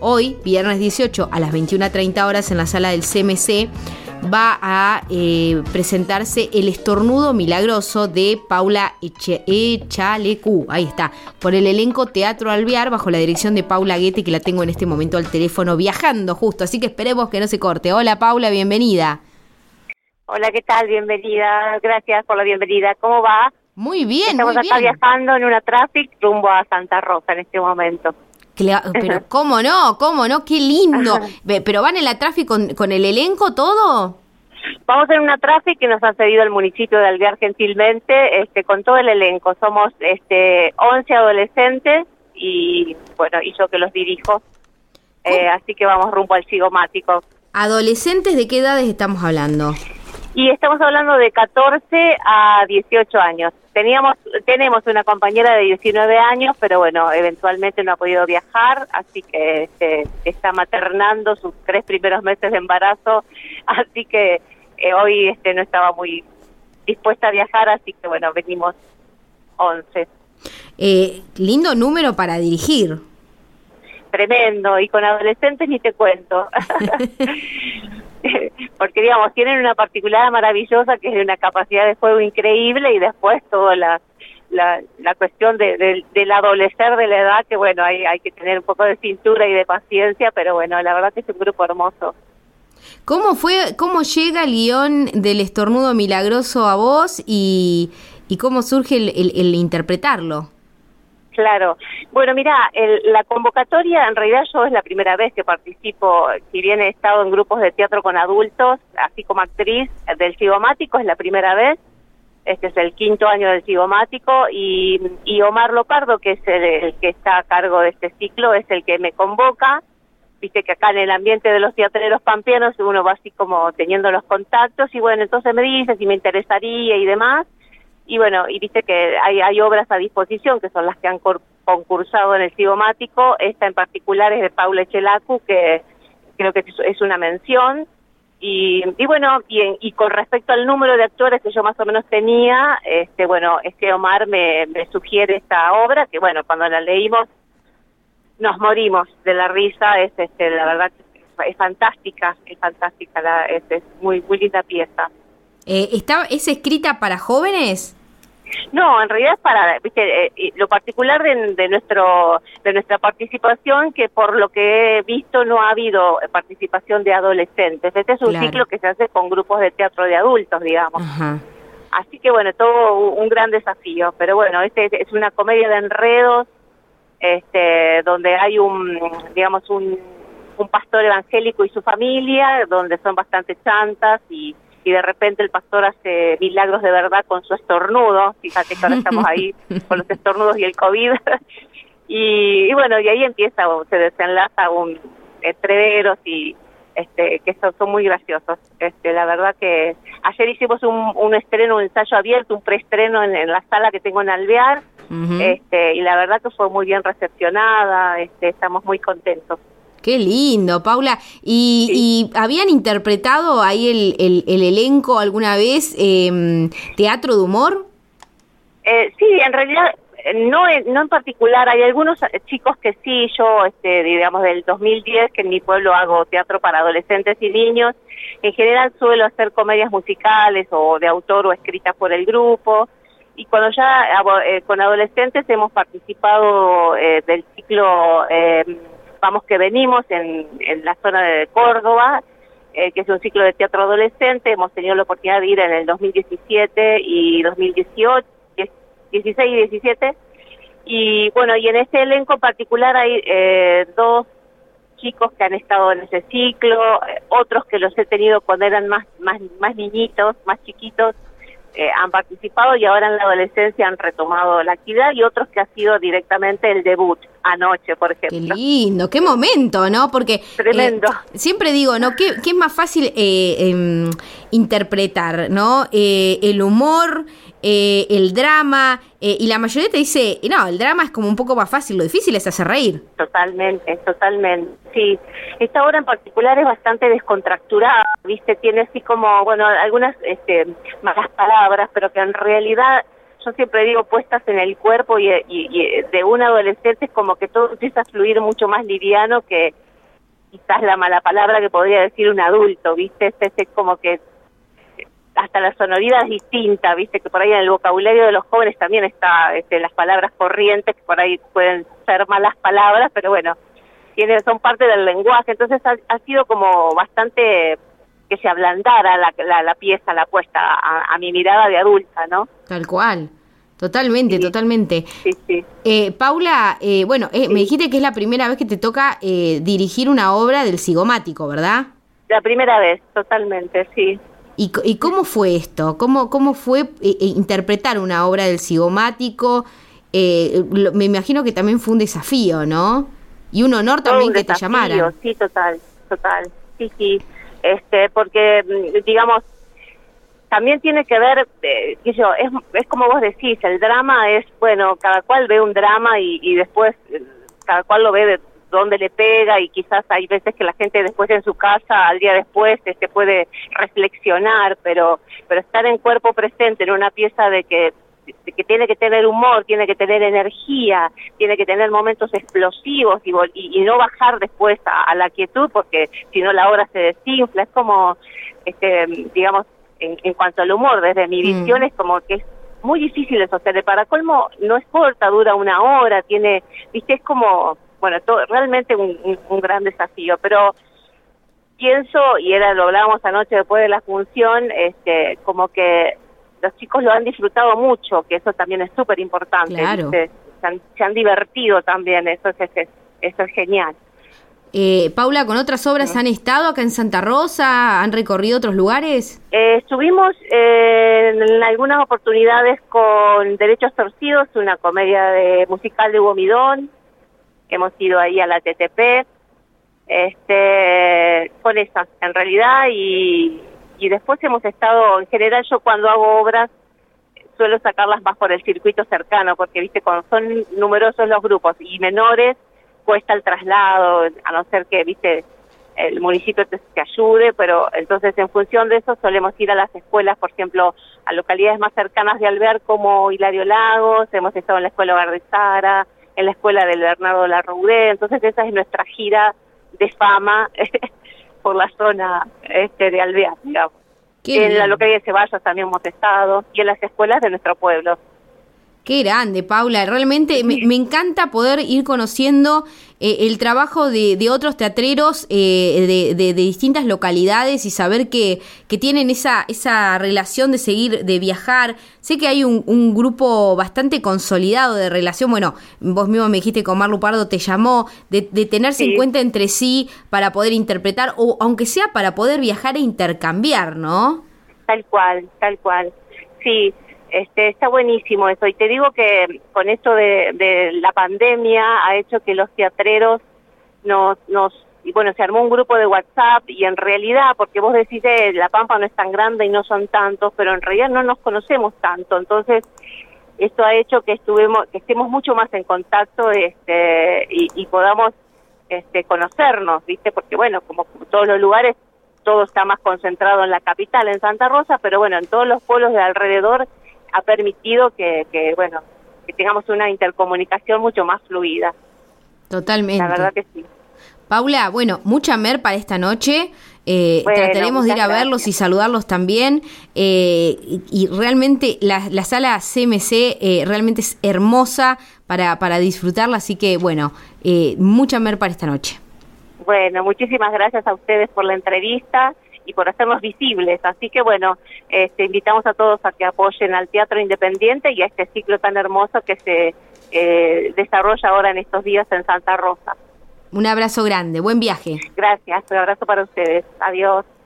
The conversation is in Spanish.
hoy, viernes 18, a las 21:30 horas en la sala del CMC, va a presentarse El estornudo milagroso de Paula Echalecu, ahí está, por el elenco Teatro Alvear, bajo la dirección de Paula Guete, que la tengo en este momento al teléfono viajando justo, así que esperemos que no se corte. Hola Paula, bienvenida. Hola, ¿qué tal? Bienvenida, gracias por la bienvenida. ¿Cómo va? Muy bien, Estamos muy acá bien. viajando en una traffic rumbo a Santa Rosa en este momento. Pero cómo no, qué lindo. Pero van en la tráfico con el elenco todo. Vamos en una traffic que nos ha cedido el municipio de Alvear gentilmente, con todo el elenco. Somos 11 adolescentes y bueno, y yo que los dirijo. Así que vamos rumbo al cigomático. ¿Adolescentes de qué edades estamos hablando? Y estamos hablando de 14 a 18 años. Tenemos una compañera de 19 años, pero bueno, eventualmente no ha podido viajar, así que está maternando sus 3 primeros meses de embarazo, así que hoy no estaba muy dispuesta a viajar, así que bueno, venimos 11. Lindo número para dirigir. Tremendo, y con adolescentes ni te cuento. Porque digamos, tienen una particularidad maravillosa que es de una capacidad de juego increíble, y después toda la cuestión del adolecer de la edad, que bueno, hay que tener un poco de cintura y de paciencia, pero bueno, la verdad que es un grupo hermoso. ¿Cómo llega el guión del estornudo milagroso a vos y cómo surge el interpretarlo? Claro. Bueno, mira, la convocatoria, en realidad yo es la primera vez que participo, si bien he estado en grupos de teatro con adultos, así como actriz del cigomático, es la primera vez. Este es el 5º año del cigomático, y Omar Lopardo, que es el que está a cargo de este ciclo, es el que me convoca. Viste que acá en el ambiente de los teatreros pampeanos uno va así como teniendo los contactos, y bueno, entonces me dice si me interesaría y demás. Y bueno, y viste que hay obras a disposición, que son las que han concursado en el cigomático. Esta en particular es de Paula Echalecu, que creo que es una mención. Y bueno, y con respecto al número de actores que yo más o menos tenía, bueno, es que Omar me sugiere esta obra, que bueno, cuando la leímos nos morimos de la risa. La verdad es fantástica, es muy, muy linda pieza. ¿Es escrita para jóvenes? No, en realidad es para, viste, lo particular de nuestra participación, que por lo que he visto no ha habido participación de adolescentes. Este es un ciclo que se hace con grupos de teatro de adultos, digamos. Ajá. Así que bueno, todo un gran desafío. Pero bueno, es una comedia de enredos, donde hay un pastor evangélico y su familia, donde son bastante chantas, y de repente el pastor hace milagros de verdad con su estornudo. Fíjate que ahora estamos ahí con los estornudos y el COVID. y bueno, y ahí se desenlaza entreveros y que son muy graciosos. La verdad que ayer hicimos un estreno, un ensayo abierto, un preestreno en la sala que tengo en Alvear. Uh-huh. Y la verdad que fue muy bien recepcionada. Estamos muy contentos. Qué lindo, Paula. ¿Y habían interpretado ahí el elenco alguna vez teatro de humor? Sí, en realidad no en particular. Hay algunos chicos que sí. Yo, digamos, del 2010, que en mi pueblo hago teatro para adolescentes y niños. En general suelo hacer comedias musicales o de autor o escritas por el grupo. Y cuando ya con adolescentes hemos participado del ciclo Vamos que venimos en la zona de Córdoba, que es un ciclo de teatro adolescente. Hemos tenido la oportunidad de ir en el 2017 y 2018, 16 y 17. Y bueno, y en este elenco particular hay 2 chicos que han estado en ese ciclo, otros que los he tenido cuando eran más niñitos, más chiquitos, han participado, y ahora en la adolescencia han retomado la actividad, y otros que ha sido directamente el debut anoche, por ejemplo. Qué lindo, qué momento, ¿no? Porque tremendo. Siempre digo, ¿no? ¿Qué es más fácil interpretar, ¿no? El humor, el drama, y la mayoría te dice, no, el drama es como un poco más fácil, lo difícil es hacer reír. Totalmente, sí. Esta obra en particular es bastante descontracturada, ¿viste? Tiene así como, bueno, algunas malas palabras, pero que en realidad, yo siempre digo, puestas en el cuerpo y de un adolescente, es como que todo empieza a fluir mucho más liviano que quizás la mala palabra que podría decir un adulto, ¿viste? Es como que hasta la sonoridad es distinta, ¿viste? Que por ahí en el vocabulario de los jóvenes también está las palabras corrientes, que por ahí pueden ser malas palabras, pero bueno, son parte del lenguaje, entonces ha sido como bastante que se ablandara la pieza, la puesta a mi mirada de adulta, ¿no? Tal cual. Totalmente, sí. Totalmente. Sí, sí. Paula, sí. Me dijiste que es la primera vez que te toca dirigir una obra del Sigomático, ¿verdad? La primera vez, totalmente, sí. ¿Y cómo fue esto? ¿Cómo fue interpretar una obra del Sigomático? Me imagino que también fue un desafío, ¿no? Y un honor también que te llamaran. Sí, total. Sí. Porque, digamos, también tiene que ver, es como vos decís, el drama es, bueno, cada cual ve un drama y después cada cual lo ve de dónde le pega, y quizás hay veces que la gente después en su casa, al día después, puede reflexionar, pero estar en cuerpo presente en una pieza de que tiene que tener humor, tiene que tener energía, tiene que tener momentos explosivos y no bajar después a la quietud, porque si no la obra se desinfla. Es como, digamos, en cuanto al humor, desde mi visión es como que es muy difícil de sostener. Para colmo, no es corta, dura una hora, viste, es como, bueno, realmente un gran desafío, pero pienso, y lo hablábamos anoche después de la función, como que los chicos lo han disfrutado mucho, que eso también es súper importante. Claro. Se han divertido también, eso es genial. Paula, ¿con otras obras han estado acá en Santa Rosa? ¿Han recorrido otros lugares? Estuvimos en algunas oportunidades con Derechos Torcidos, una comedia musical de Hugo Midón, que hemos ido ahí a la TTP, con esas en realidad, y después hemos estado, en general yo cuando hago obras suelo sacarlas más por el circuito cercano, porque viste, cuando son numerosos los grupos y menores, cuesta el traslado, a no ser que, viste, el municipio te ayude, pero entonces en función de eso solemos ir a las escuelas, por ejemplo, a localidades más cercanas de Alvear como Hilario Lagos, hemos estado en la Escuela Hogar de Sara, en la Escuela del Bernardo Larroudé, entonces esa es nuestra gira de fama por la zona de Alvear, digamos. En la localidad de Ceballos también hemos estado, y en las escuelas de nuestro pueblo. Qué grande, Paula. Realmente me encanta poder ir conociendo el trabajo de otros teatreros de distintas localidades y saber que tienen esa relación de seguir, de viajar. Sé que hay un grupo bastante consolidado de relación. Bueno, vos mismo me dijiste que Omar Lupardo te llamó, de tenerse en cuenta entre sí para poder interpretar, o aunque sea para poder viajar e intercambiar, ¿no? Tal cual. Sí. Está buenísimo eso, y te digo que con esto de la pandemia ha hecho que los teatreros se armó un grupo de WhatsApp, y en realidad, porque vos decís, La Pampa no es tan grande y no son tantos, pero en realidad no nos conocemos tanto, entonces esto ha hecho que estemos mucho más en contacto, y podamos conocernos, ¿viste? Porque bueno, como todos los lugares, todo está más concentrado en la capital, en Santa Rosa, pero bueno, en todos los pueblos de alrededor ha permitido que tengamos una intercomunicación mucho más fluida. Totalmente. La verdad que sí. Paula, bueno, mucha mer para esta noche. Trataremos de ir a verlos y saludarlos también. Y realmente la sala CMC realmente es hermosa para disfrutarla, así que bueno, mucha mer para esta noche. Bueno, muchísimas gracias a ustedes por la entrevista y por hacernos visibles, así que bueno, invitamos a todos a que apoyen al Teatro Independiente y a este ciclo tan hermoso que se desarrolla ahora en estos días en Santa Rosa. Un abrazo grande, buen viaje. Gracias, un abrazo para ustedes, adiós.